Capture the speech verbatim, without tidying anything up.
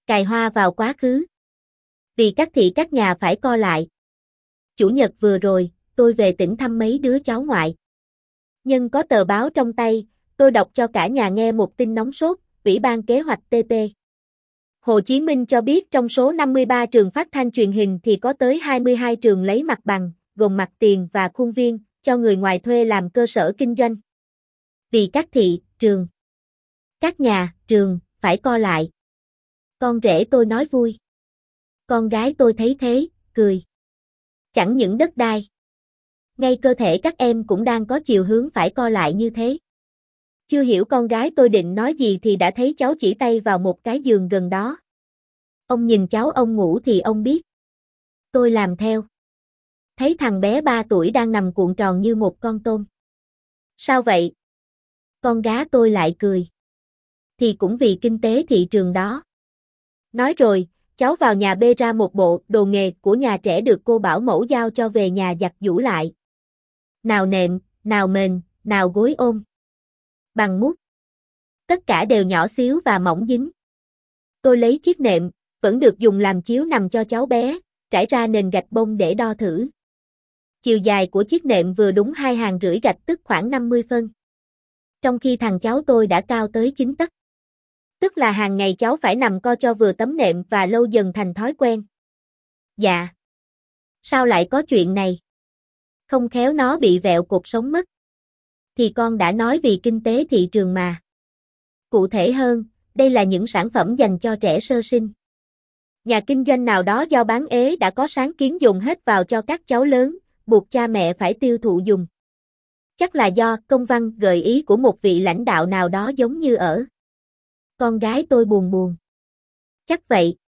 Cài hoa vào quá khứ. Vì các thị các nhà phải co lại. Chủ nhật vừa rồi, tôi về tỉnh thăm mấy đứa cháu ngoại. Nhưng có tờ báo trong tay, tôi đọc cho cả nhà nghe một tin nóng sốt, Ủy ban Kế hoạch tê pê. Hồ Chí Minh cho biết trong số năm mươi ba trường phát thanh truyền hình thì có tới hai mươi hai trường lấy mặt bằng, gồm mặt tiền và khuôn viên, cho người ngoài thuê làm cơ sở kinh doanh. Vì các thị, trường, các nhà, trường, phải co lại. Con rể tôi nói vui. Con gái tôi thấy thế, cười. Chẳng những đất đai. Ngay cơ thể các em cũng đang có chiều hướng phải co lại như thế. Chưa hiểu con gái tôi định nói gì thì đã thấy cháu chỉ tay vào một cái giường gần đó. Ông nhìn cháu ông ngủ thì ông biết. Tôi làm theo. Thấy thằng bé ba tuổi đang nằm cuộn tròn như một con tôm. Sao vậy? Con gái tôi lại cười. Thì cũng vì kinh tế thị trường đó. Nói rồi, cháu vào nhà bê ra một bộ đồ nghề của nhà trẻ được cô bảo mẫu giao cho về nhà giặt giũ lại. Nào nệm, nào mền, nào gối ôm. Bằng mút. Tất cả đều nhỏ xíu và mỏng dính. Tôi lấy chiếc nệm, vẫn được dùng làm chiếu nằm cho cháu bé, trải ra nền gạch bông để đo thử. Chiều dài của chiếc nệm vừa đúng hai hàng rưỡi gạch tức khoảng năm mươi phân. Trong khi thằng cháu tôi đã cao tới chín tấc. Tức là hàng ngày cháu phải nằm co cho vừa tấm nệm và lâu dần thành thói quen. Dạ. Sao lại có chuyện này? Không khéo nó bị vẹo cột sống mất. Thì con đã nói vì kinh tế thị trường mà. Cụ thể hơn, đây là những sản phẩm dành cho trẻ sơ sinh. Nhà kinh doanh nào đó do bán ế đã có sáng kiến dồn hết vào cho các cháu lớn, buộc cha mẹ phải tiêu thụ dùng. Chắc là do công văn gợi ý của một vị lãnh đạo nào đó giống như ở. Con gái tôi buồn buồn. Chắc vậy.